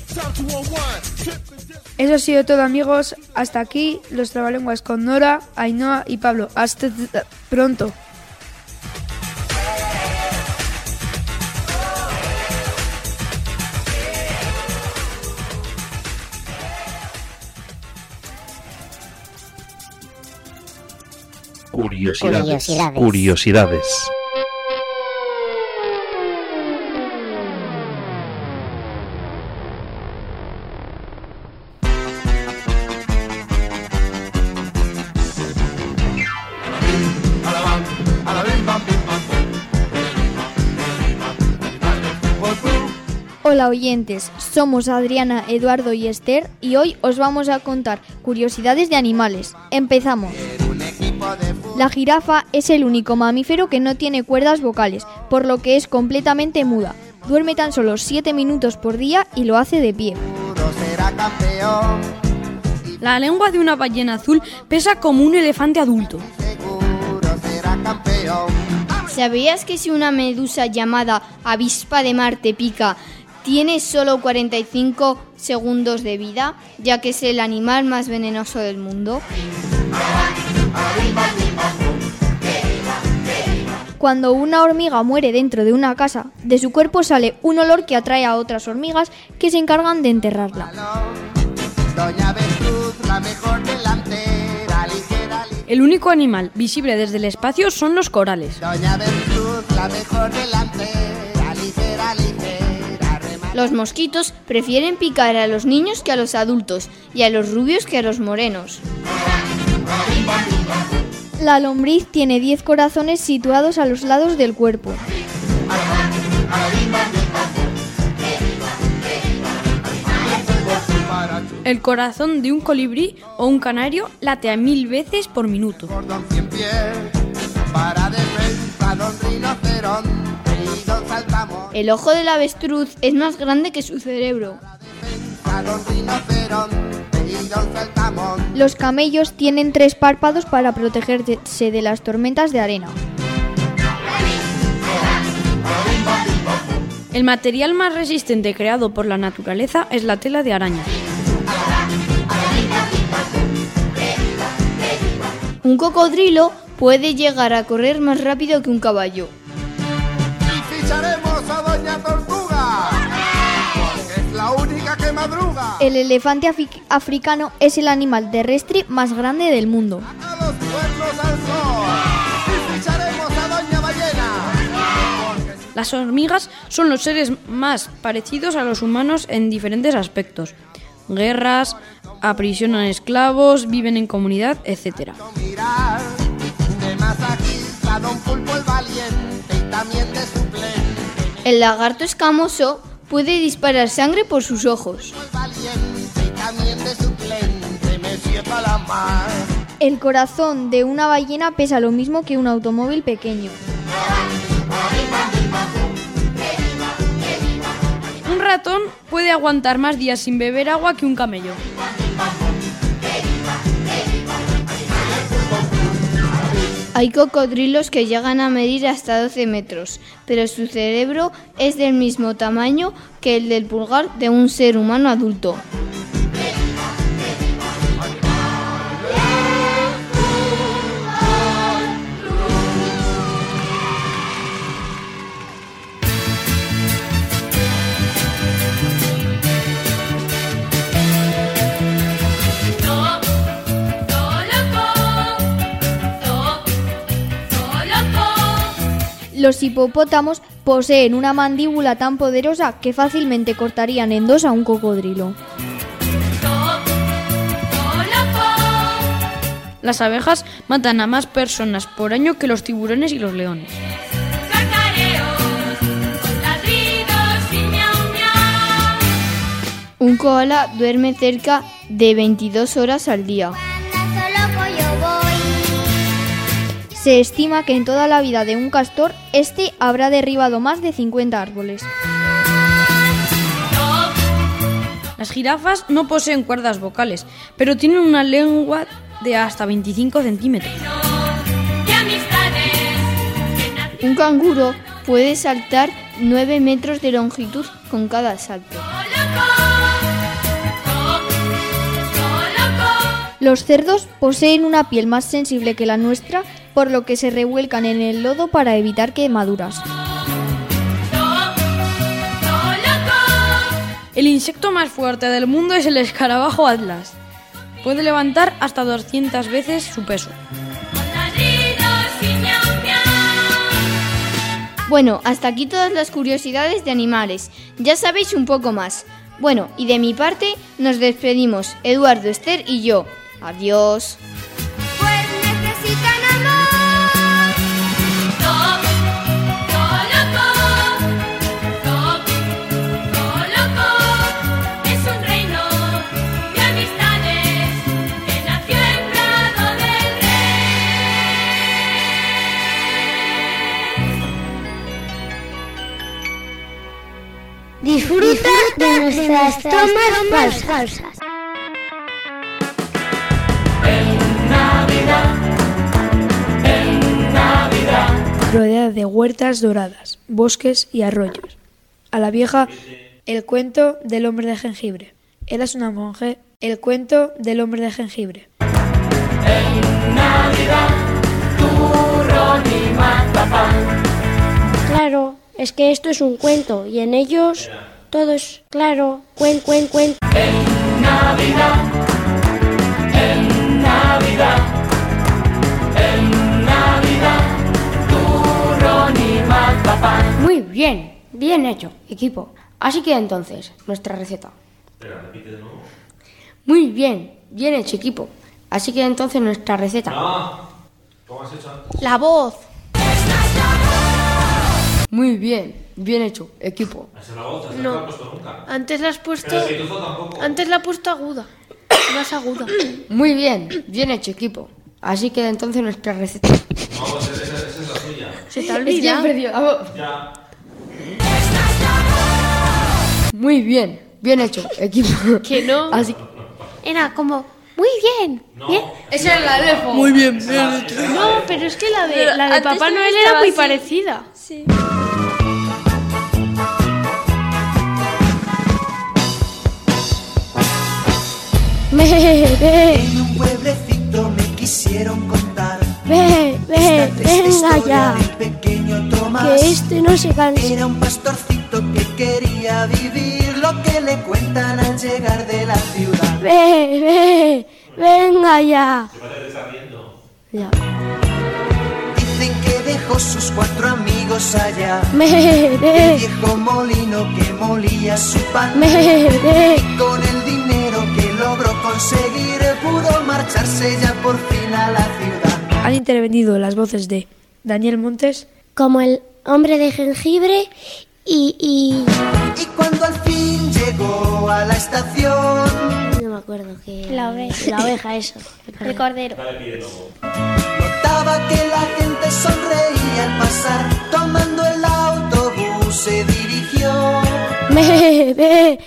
C: Eso ha sido todo, amigos. Hasta aquí los trabalenguas con Nora, Ainhoa y Pablo. Hasta pronto.
K: Curiosidades.
A: Curiosidades.
K: Curiosidades.
N: Hola oyentes, somos Adriana, Eduardo y Esther y hoy os vamos a contar curiosidades de animales. Empezamos. La jirafa es el único mamífero que no tiene cuerdas vocales, por lo que es completamente muda. Duerme tan solo siete minutos por día y lo hace de pie.
Y: La lengua de una ballena azul pesa como un elefante adulto.
N: ¿Sabías que si una medusa llamada avispa de mar te pica, tiene solo cuarenta y cinco segundos de vida, ya que es el animal más venenoso del mundo? Cuando una hormiga muere dentro de una casa, de su cuerpo sale un olor que atrae a otras hormigas que se encargan de enterrarla.
Y: El único animal visible desde el espacio son los corales.
N: Los mosquitos prefieren picar a los niños que a los adultos y a los rubios que a los morenos. La lombriz tiene diez corazones situados a los lados del cuerpo.
Y: El corazón de un colibrí o un canario late a mil veces por minuto.
N: El ojo del avestruz es más grande que su cerebro. Los camellos tienen tres párpados para protegerse de las tormentas de arena.
Y: El material más resistente creado por la naturaleza es la tela de araña.
N: Un cocodrilo puede llegar a correr más rápido que un caballo.
Q: Y ficharemos a Doña Tortuga, que es la única que madruga.
N: El elefante afi- africano es el animal terrestre más grande del mundo.
Q: A los cuernos al sol. Y ficharemos a Doña Ballena.
Y: Las hormigas son los seres más parecidos a los humanos en diferentes aspectos. Guerras, aprisionan esclavos, viven en comunidad, etcétera.
N: El lagarto escamoso puede disparar sangre por sus ojos. El corazón de una ballena pesa lo mismo que un automóvil pequeño.
Y: Un ratón puede aguantar más días sin beber agua que un camello.
N: Hay cocodrilos que llegan a medir hasta doce metros, pero su cerebro es del mismo tamaño que el del pulgar de un ser humano adulto. Los hipopótamos poseen una mandíbula tan poderosa que fácilmente cortarían en dos a un cocodrilo.
Y: Las abejas matan a más personas por año que los tiburones y los leones.
N: Un koala duerme cerca de veintidós horas al día. Se estima que en toda la vida de un castor, este habrá derribado más de cincuenta árboles.
Y: Las jirafas no poseen cuerdas vocales, pero tienen una lengua de hasta veinticinco centímetros.
N: Un canguro puede saltar nueve metros de longitud con cada salto. Los cerdos poseen una piel más sensible que la nuestra, por lo que se revuelcan en el lodo para evitar quemaduras.
Y: El insecto más fuerte del mundo es el escarabajo Atlas. Puede levantar hasta doscientas veces su peso.
N: Bueno, hasta aquí todas las curiosidades de animales. Ya sabéis un poco más. Bueno, y de mi parte nos despedimos, Eduardo, Esther y yo. Adiós.
A: Disfruta de nuestras tomas falsas.
C: Rodeada de huertas doradas, bosques y arroyos. A la vieja, el cuento del hombre de jengibre. Eras una monje. El cuento del hombre de jengibre.
P: En Navidad, turrón y mazapán.
O: Claro, es que esto es un cuento y en ellos todo es claro. Cuen, cuen, cuen.
P: En Navidad, en Navidad, en Navidad, turrón y mazapán.
O: Muy bien, bien hecho, equipo. Así que entonces, nuestra receta.
G: Espera, repite de nuevo.
O: Muy bien, bien hecho, equipo. Así que entonces nuestra receta.
G: No, ¿cómo has hecho antes?
O: La voz. Muy bien, bien hecho, equipo.
G: ¿Has hecho la voz? ¿Has
Y: No.
G: la puesto nunca?
Y: Antes la has puesto...
G: Pero si tú tampoco.
Y: Antes la has puesto aguda. Más aguda.
O: Muy bien, bien hecho, equipo. Así que entonces nuestra receta.
G: No, esa, esa, esa es la suya.
Y: Se te olvida.
O: Es que he perdido la voz.
G: Ya.
O: Muy bien, bien hecho, equipo.
Y: Que no.
O: Así era como muy bien, bien.
Y: Esa es la de Elfo. Muy bien, bien hecho. No, pero es que la de,
O: Pero
Y: la de
O: antes
Y: Papá
O: no
Y: Noel
O: estaba
Y: era muy
O: así.
Y: parecida.
O: Sí. Ve, ve,
R: En un pueblecito me quisieron contar
O: ve, ve,
R: esta triste
O: venga
R: historia
O: ya.
R: del pequeño Tomás.
O: Que este no se cansa.
R: Era un pastorcito que quería vivir lo que le cuentan al llegar de la ciudad.
O: Ve, ve, venga ya.
G: ¿Qué te estás riendo?
O: Ya.
R: Dicen que dejó sus cuatro amigos allá.
O: Me, ve.
R: El viejo molino que molía su pan.
O: Me, ve.
R: Y con el dinero que logró conseguir pudo marcharse ya por fin a la ciudad.
C: Han intervenido las voces de Daniel Montes,
O: Como el hombre de jengibre y, y...
R: Y cuando al fin llegó a la estación,
O: No me acuerdo qué...
V: La oveja.
O: La oveja, eso.
V: El cordero.
G: Dale, pide luego.
R: notaba que la gente sonreía al pasar. Tomando el autobús se dirigió.
O: Me, ve.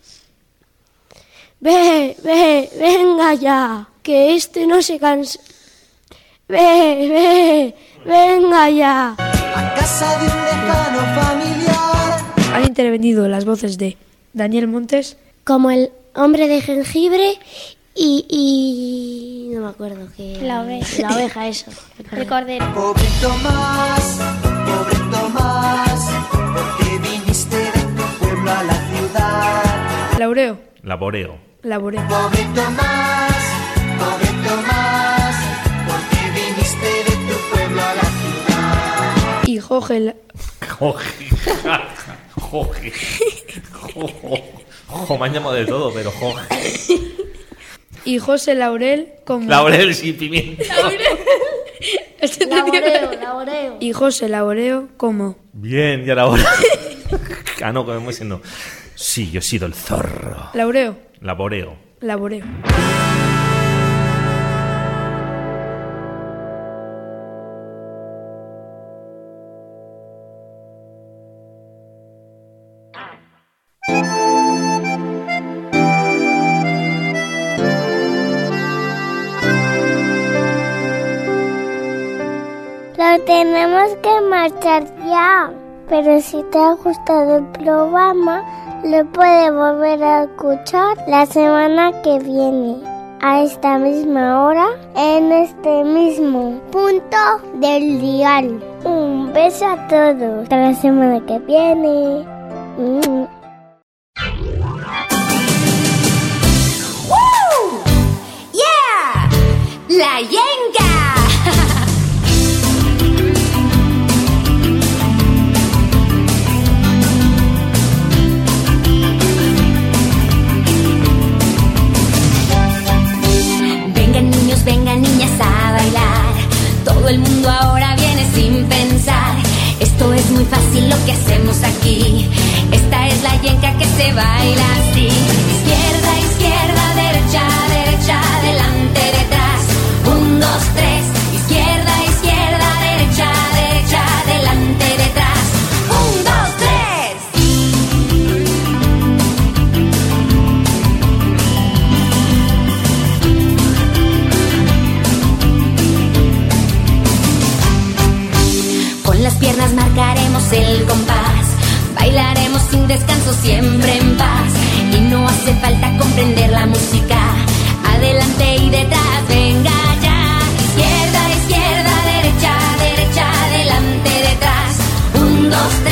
O: Ve, ve, venga ya. Que este no se cansa. Ve, ve, venga ya.
R: A casa de un lejano familiar.
C: han intervenido las voces de Daniel Montes,
O: Como el hombre de jengibre y... y... no me acuerdo qué...
V: La oveja.
O: La oveja, eso.
V: El cordero.
R: Pobre Tomás, pobre Tomás, ¿por qué viniste de tu pueblo a la ciudad?
C: Laureo,
G: Laboreo.
C: Laboreo.
R: Pobre Tomás, pobre Tomás, ¿por qué viniste de tu pueblo a la ciudad?
C: Y Jorge, la-
G: Jorge. Jorge. Jojo. Jo, me han llamado de todo, pero Jorge.
C: Y José Laurel como...
G: Laurel sin pimiento.
O: Laboreo, laboreo.
C: Y José Laboreo como...
G: Bien, y ahora... ah, no, como diciendo... Sí, yo he sido el zorro.
C: Laureo.
G: Laboreo.
C: Laboreo.
A: Lo tenemos que marchar ya. Pero si te ha gustado el programa, lo puedes volver a escuchar la semana que viene, a esta misma hora, en este mismo punto del dial. Un beso a todos. Hasta la semana que viene. Mm.
B: ¡Woo! ¡Yeah! ¡La yenga! Vengan niñas a bailar, todo el mundo ahora viene sin pensar. Esto es muy fácil lo que hacemos aquí. Esta es la yenca que se baila así. Izquierda, izquierda, derecha, derecha, adelante, detrás. Un, dos, tres. Izquierda, izquierda, derecha, derecha, adelante, detrás. Un, dos, tres. Con las piernas marcaremos el compás, bailaremos sin descanso, siempre en paz. Y no hace falta comprender la música, adelante y detrás, venga ya. Izquierda, izquierda, derecha, derecha, adelante, detrás. Un, dos, tres.